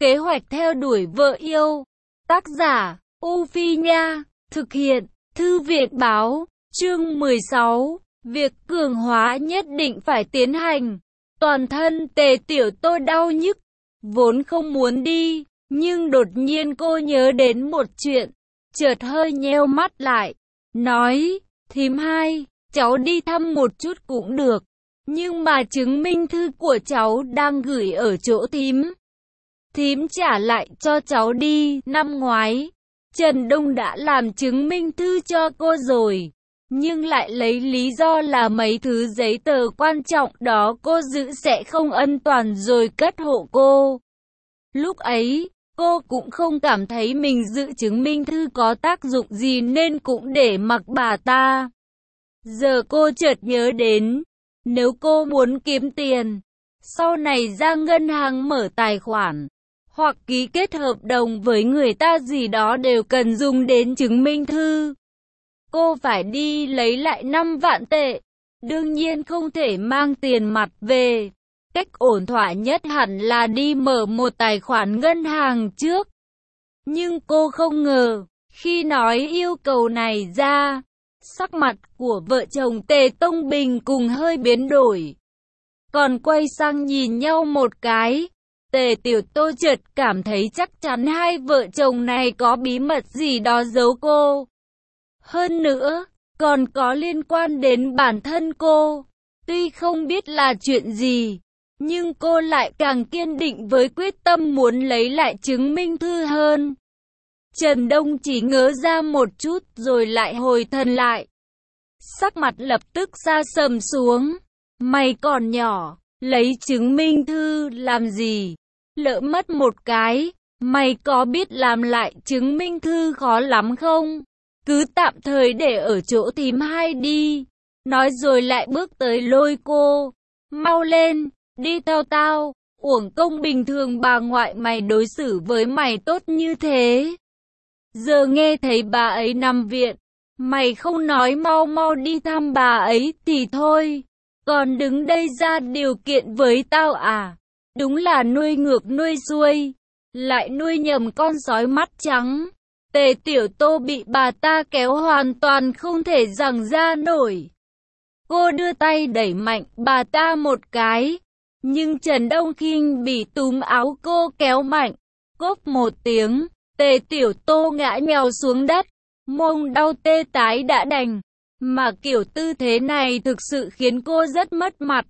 Kế hoạch theo đuổi vợ yêu. Tác giả, U Phi Nha. Thực hiện, Thư viện Báo. Chương 16. Việc cường hóa nhất định phải tiến hành. Toàn thân Tề Tiểu Tô đau nhức. Vốn không muốn đi, nhưng đột nhiên cô nhớ đến một chuyện. Chợt hơi nheo mắt lại. Nói, thím hai, cháu đi thăm một chút cũng được. Nhưng mà chứng minh thư của cháu đang gửi ở chỗ thím. Thím trả lại cho cháu đi. Năm ngoái, Trần Đông đã làm chứng minh thư cho cô rồi, nhưng lại lấy lý do là mấy thứ giấy tờ quan trọng đó cô giữ sẽ không an toàn rồi cất hộ cô. Lúc ấy, cô cũng không cảm thấy mình giữ chứng minh thư có tác dụng gì nên cũng để mặc bà ta. Giờ cô chợt nhớ đến, nếu cô muốn kiếm tiền, sau này ra ngân hàng mở tài khoản, hoặc ký kết hợp đồng với người ta gì đó đều cần dùng đến chứng minh thư. Cô phải đi lấy lại 5 vạn tệ. Đương nhiên không thể mang tiền mặt về. Cách ổn thỏa nhất hẳn là đi mở một tài khoản ngân hàng trước. Nhưng cô không ngờ, khi nói yêu cầu này ra, sắc mặt của vợ chồng Tề Tông Bình cùng hơi biến đổi. Còn quay sang nhìn nhau một cái, Tề Tiểu Tô chợt cảm thấy chắc chắn hai vợ chồng này có bí mật gì đó giấu cô. Hơn nữa, còn có liên quan đến bản thân cô. Tuy không biết là chuyện gì, nhưng cô lại càng kiên định với quyết tâm muốn lấy lại chứng minh thư hơn. Trần Đông chỉ ngớ ra một chút rồi lại hồi thần lại. Sắc mặt lập tức sa sầm xuống. Mày còn nhỏ, lấy chứng minh thư làm gì? Lỡ mất một cái, mày có biết làm lại chứng minh thư khó lắm không? Cứ tạm thời để ở chỗ thím hai đi. Nói rồi lại bước tới lôi cô. Mau lên, đi theo tao. Uổng công bình thường bà ngoại mày đối xử với mày tốt như thế. Giờ nghe thấy bà ấy nằm viện, mày không nói mau mau đi thăm bà ấy thì thôi. Còn đứng đây ra điều kiện với tao à? Đúng là nuôi ngược nuôi xuôi, lại nuôi nhầm con sói mắt trắng. Tề Tiểu Tô bị bà ta kéo hoàn toàn không thể giằng ra nổi. Cô đưa tay đẩy mạnh bà ta một cái, nhưng Trần Đông Khinh bị túm áo cô kéo mạnh. Cốp một tiếng, Tề Tiểu Tô ngã nhào xuống đất, mông đau tê tái đã đành. Mà kiểu tư thế này thực sự khiến cô rất mất mặt,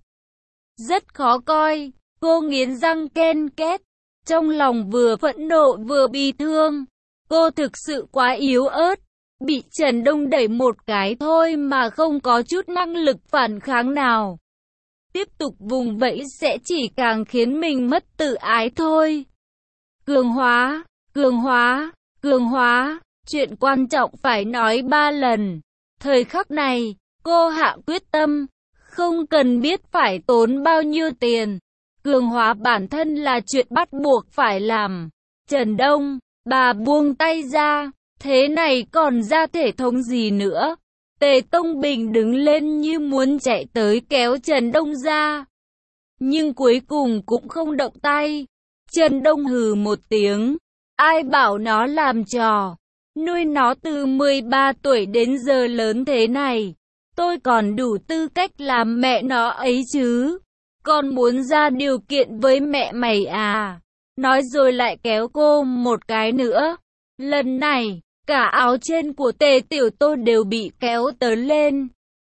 rất khó coi. Cô nghiến răng ken két, trong lòng vừa phẫn nộ vừa bi thương. Cô thực sự quá yếu ớt, bị Trần Đông đẩy một cái thôi mà không có chút năng lực phản kháng nào. Tiếp tục vùng vẫy sẽ chỉ càng khiến mình mất tự ái thôi. Cường hóa, cường hóa, cường hóa, chuyện quan trọng phải nói 3 lần. Thời khắc này, cô hạ quyết tâm, không cần biết phải tốn bao nhiêu tiền. Cường hóa bản thân là chuyện bắt buộc phải làm. Trần Đông, bà buông tay ra, thế này còn ra thể thống gì nữa? Tề Tông Bình đứng lên như muốn chạy tới kéo Trần Đông ra, nhưng cuối cùng cũng không động tay. Trần Đông hừ một tiếng, ai bảo nó làm trò, nuôi nó từ 13 tuổi đến giờ lớn thế này, tôi còn đủ tư cách làm mẹ nó ấy chứ. Con muốn ra điều kiện với mẹ mày à? Nói rồi lại kéo cô một cái nữa. Lần này, cả áo trên của Tề Tiểu Tô đều bị kéo tớ lên,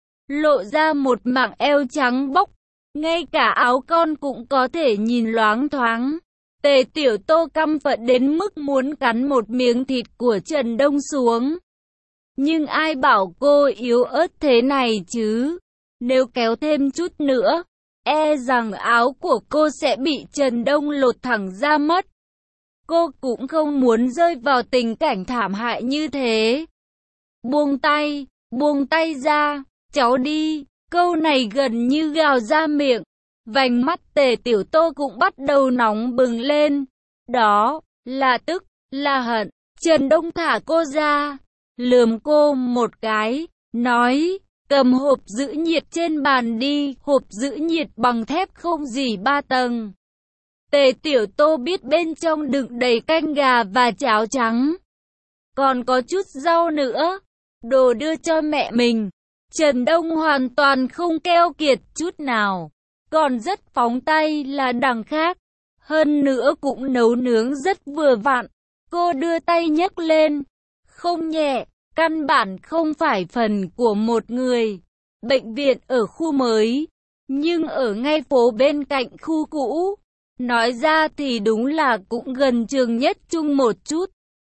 lộ ra một mảng eo trắng bóc. Ngay cả áo con cũng có thể nhìn loáng thoáng. Tề Tiểu Tô căm phẫn đến mức muốn cắn một miếng thịt của Trần Đông xuống. Nhưng ai bảo cô yếu ớt thế này chứ? Nếu kéo thêm chút nữa, e rằng áo của cô sẽ bị Trần Đông lột thẳng ra mất. Cô cũng không muốn rơi vào tình cảnh thảm hại như thế. Buông tay ra, cháu đi. Câu này gần như gào ra miệng. Vành mắt Tề Tiểu Tô cũng bắt đầu nóng bừng lên. Đó là tức, là hận. Trần Đông thả cô ra, lườm cô một cái, nói, cầm hộp giữ nhiệt trên bàn đi. Hộp giữ nhiệt bằng thép không gỉ 3 tầng. Tề Tiểu Tô biết bên trong đựng đầy canh gà và cháo trắng. Còn có chút rau nữa. Đồ đưa cho mẹ mình. Trần Đông hoàn toàn không keo kiệt chút nào. Còn rất phóng tay là đằng khác. Hơn nữa cũng nấu nướng rất vừa vặn. Cô đưa tay nhấc lên. Không nhẹ, căn bản không phải phần của một người. Bệnh viện ở khu mới, nhưng ở ngay phố bên cạnh khu cũ. Nói ra thì đúng là cũng gần trường nhất trung một chút.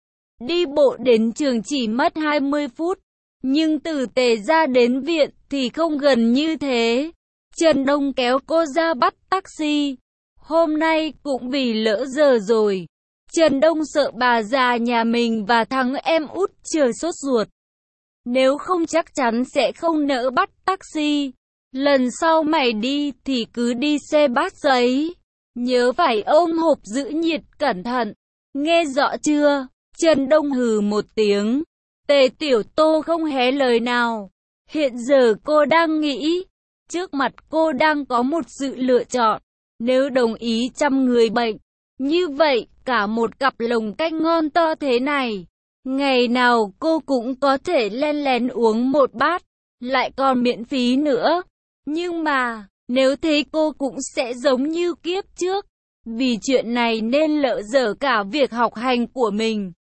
Đi bộ đến trường chỉ mất 20 phút, nhưng từ Tề ra đến viện thì không gần như thế. Trần Đông kéo cô ra bắt taxi. Hôm nay cũng vì lỡ giờ rồi. Trần Đông sợ bà già nhà mình và thằng em út chờ sốt ruột. Nếu không chắc chắn sẽ không nỡ bắt taxi. Lần sau mày đi thì cứ đi xe bát giấy. Nhớ phải ôm hộp giữ nhiệt cẩn thận. Nghe rõ chưa? Trần Đông hừ một tiếng. Tề Tiểu Tô không hé lời nào. Hiện giờ cô đang nghĩ. Trước mặt cô đang có một sự lựa chọn. Nếu đồng ý chăm người bệnh, như vậy cả một cặp lồng canh ngon to thế này, ngày nào cô cũng có thể len lén uống một bát, lại còn miễn phí nữa. Nhưng mà, nếu thế cô cũng sẽ giống như kiếp trước, vì chuyện này nên lỡ dở cả việc học hành của mình.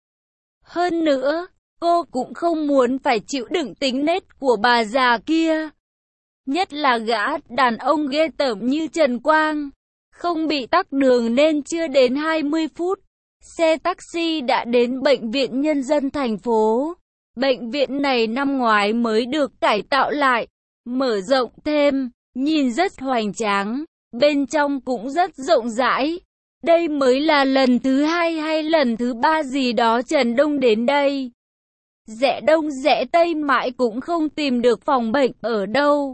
Hơn nữa, cô cũng không muốn phải chịu đựng tính nết của bà già kia. Nhất là gã đàn ông ghê tởm như Trần Quang. Không bị tắc đường nên chưa đến 20 phút, xe taxi đã đến Bệnh viện Nhân dân thành phố. Bệnh viện này năm ngoái mới được cải tạo lại, mở rộng thêm, nhìn rất hoành tráng, bên trong cũng rất rộng rãi. Đây mới là lần thứ 2 hay lần thứ 3 gì đó Trần Đông đến đây. Rẽ đông rẽ tây mãi cũng không tìm được phòng bệnh ở đâu.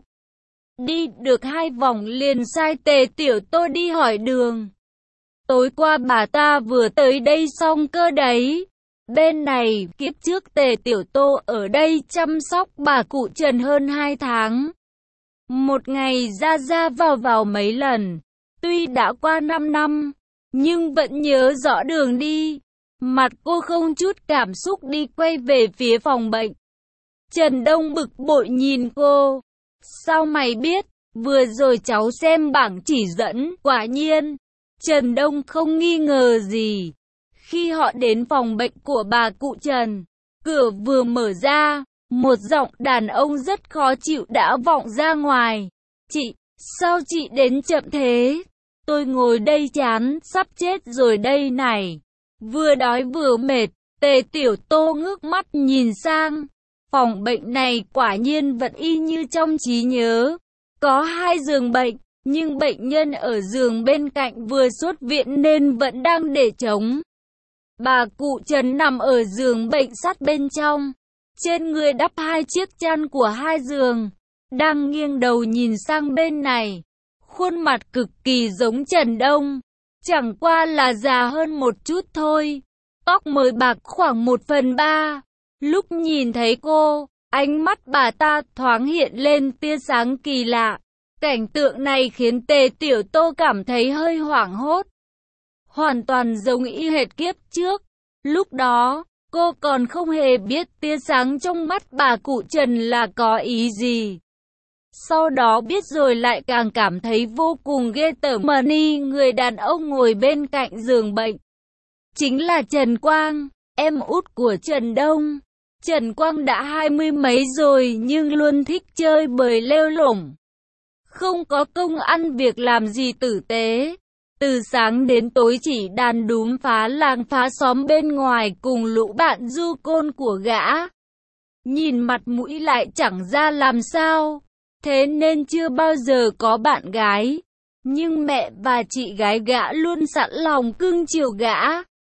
Đi được 2 vòng liền sai Tề Tiểu Tô đi hỏi đường. Tối qua bà ta vừa tới đây xong cơ đấy. Bên này, kiếp trước Tề Tiểu Tô ở đây chăm sóc bà cụ Trần hơn 2 tháng. Một ngày ra ra vào mấy lần. Tuy đã qua 5 năm, nhưng vẫn nhớ rõ đường đi. Mặt cô không chút cảm xúc đi quay về phía phòng bệnh. Trần Đông bực bội nhìn cô. Sao mày biết? Vừa rồi cháu xem bảng chỉ dẫn. Quả nhiên, Trần Đông không nghi ngờ gì. Khi họ đến phòng bệnh của bà cụ Trần, cửa vừa mở ra, một giọng đàn ông rất khó chịu đã vọng ra ngoài. Chị, sao chị đến chậm thế? Tôi ngồi đây chán, sắp chết rồi đây này. Vừa đói vừa mệt, Tề Tiểu Tô ngước mắt nhìn sang. Phòng bệnh này quả nhiên vẫn y như trong trí nhớ. Có 2 giường bệnh, nhưng bệnh nhân ở giường bên cạnh vừa xuất viện nên vẫn đang để trống. Bà cụ Trần nằm ở giường bệnh sát bên trong. Trên người đắp 2 chiếc chăn của 2 giường. Đang nghiêng đầu nhìn sang bên này. Khuôn mặt cực kỳ giống Trần Đông. Chẳng qua là già hơn một chút thôi. Tóc mới bạc khoảng 1/3. Lúc nhìn thấy cô, ánh mắt bà ta thoáng hiện lên tia sáng kỳ lạ. Cảnh tượng này khiến Tề Tiểu Tô cảm thấy hơi hoảng hốt. Hoàn toàn giống y hệt kiếp trước. Lúc đó, cô còn không hề biết tia sáng trong mắt bà cụ Trần là có ý gì. Sau đó biết rồi lại càng cảm thấy vô cùng ghê tởm. Mani, người đàn ông ngồi bên cạnh giường bệnh, chính là Trần Quang, em út của Trần Đông. Trần Quang đã 20 mấy rồi nhưng luôn thích chơi bời lêu lổng. Không có công ăn việc làm gì tử tế. Từ sáng đến tối chỉ đàn đúm phá làng phá xóm bên ngoài cùng lũ bạn du côn của gã. Nhìn mặt mũi lại chẳng ra làm sao. Thế nên chưa bao giờ có bạn gái. Nhưng mẹ và chị gái gã luôn sẵn lòng cưng chiều gã.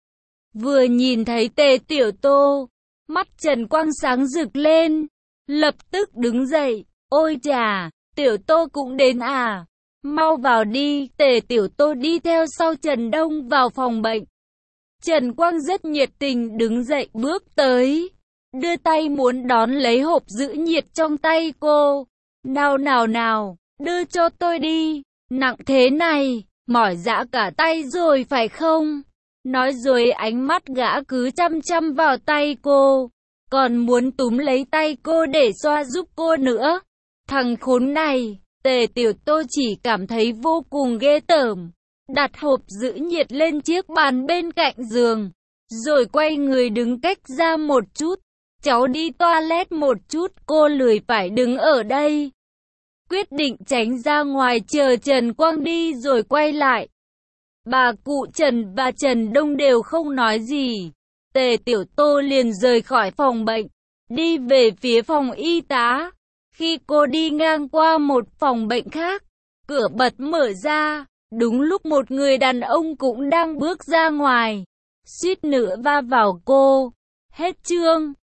Vừa nhìn thấy Tề Tiểu Tô, mắt Trần Quang sáng rực lên. Lập tức đứng dậy. Ôi chà, Tiểu Tô cũng đến à? Mau vào đi. Tề Tiểu Tô đi theo sau Trần Đông vào phòng bệnh. Trần Quang rất nhiệt tình đứng dậy bước tới. Đưa tay muốn đón lấy hộp giữ nhiệt trong tay cô. Nào, đưa cho tôi đi. Nặng thế này, Mỏi rã cả tay rồi phải không? Nói rồi ánh mắt gã cứ chăm chăm vào tay cô, còn muốn túm lấy tay cô để xoa giúp cô nữa. Thằng khốn này, Tề Tiểu Tô chỉ cảm thấy vô cùng ghê tởm. Đặt hộp giữ nhiệt lên chiếc bàn bên cạnh giường, rồi quay người đứng cách ra một chút. Cháu đi toilet một chút, cô lười phải đứng ở đây. Quyết định tránh ra ngoài chờ Trần Quang đi rồi quay lại. Bà cụ Trần và Trần Đông đều không nói gì. Tề Tiểu Tô liền rời khỏi phòng bệnh, đi về phía phòng y tá. Khi cô đi ngang qua một phòng bệnh khác, cửa bật mở ra. Đúng lúc một người đàn ông cũng đang bước ra ngoài, suýt nữa va vào cô. Hết chương.